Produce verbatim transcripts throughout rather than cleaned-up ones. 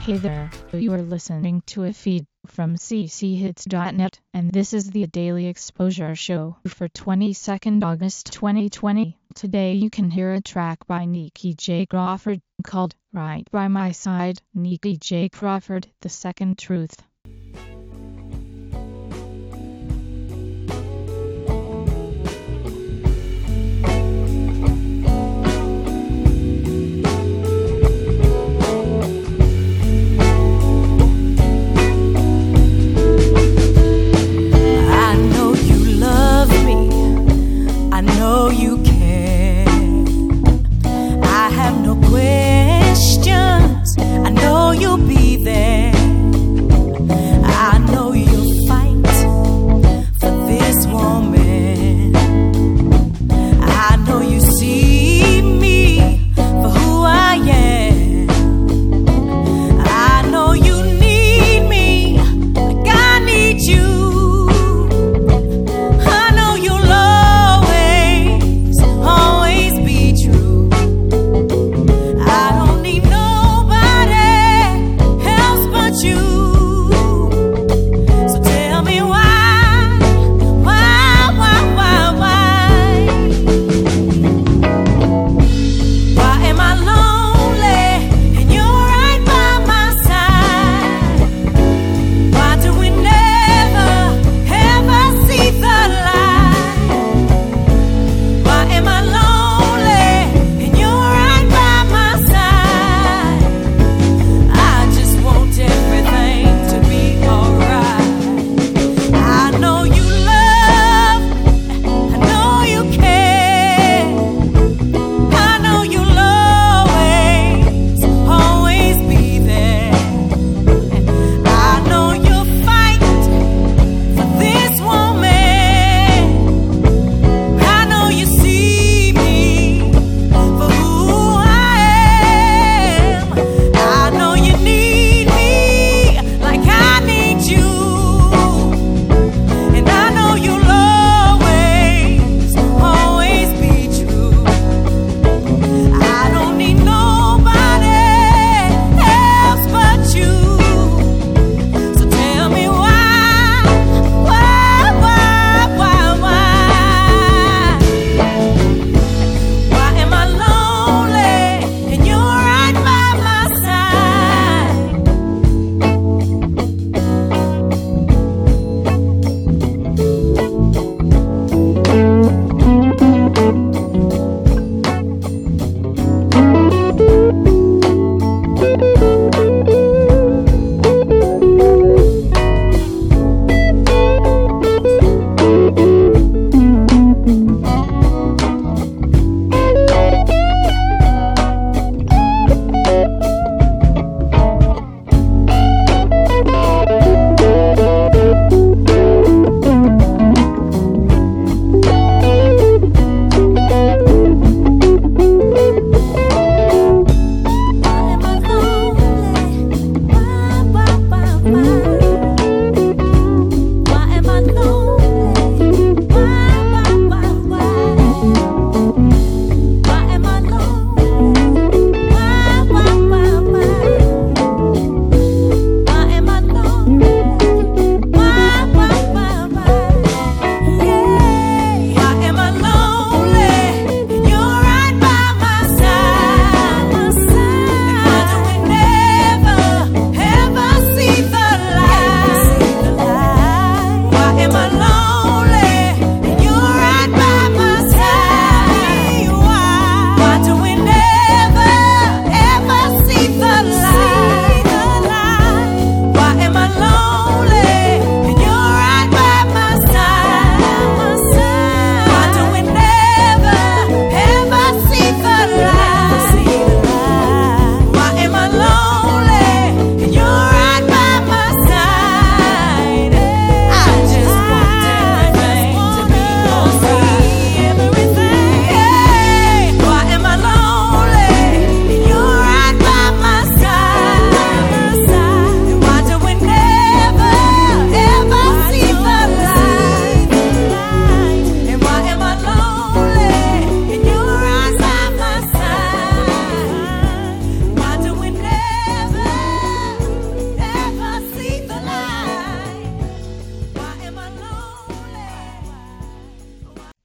Hey there, you are listening to a feed from c c hits dot net, and this is the Daily Exposure Show for twenty-second August twenty twenty. Today you can hear a track by Nikki J. Crawford called Right By My Side. Nikki J. Crawford, The Second Truth. I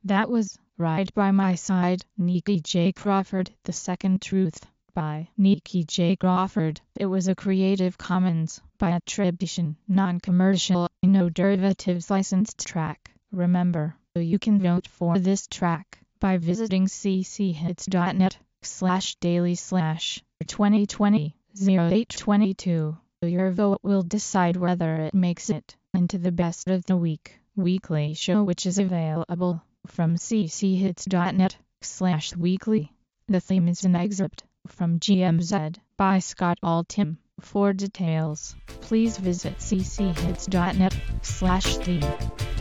That was Ride by My Side, Nikki J. Crawford, The Second Truth, by Nikki J. Crawford. It was a Creative Commons by attribution, non-commercial, no derivatives licensed track. Remember, you can vote for this track by visiting cchits.net slash daily slash 2020 08 22. Your vote will decide whether it makes it into the Best of the Week weekly show, which is available from cchits.net slash weekly. The theme is an excerpt from G M Z by Scott Altham. For details, please visit cchits.net slash theme.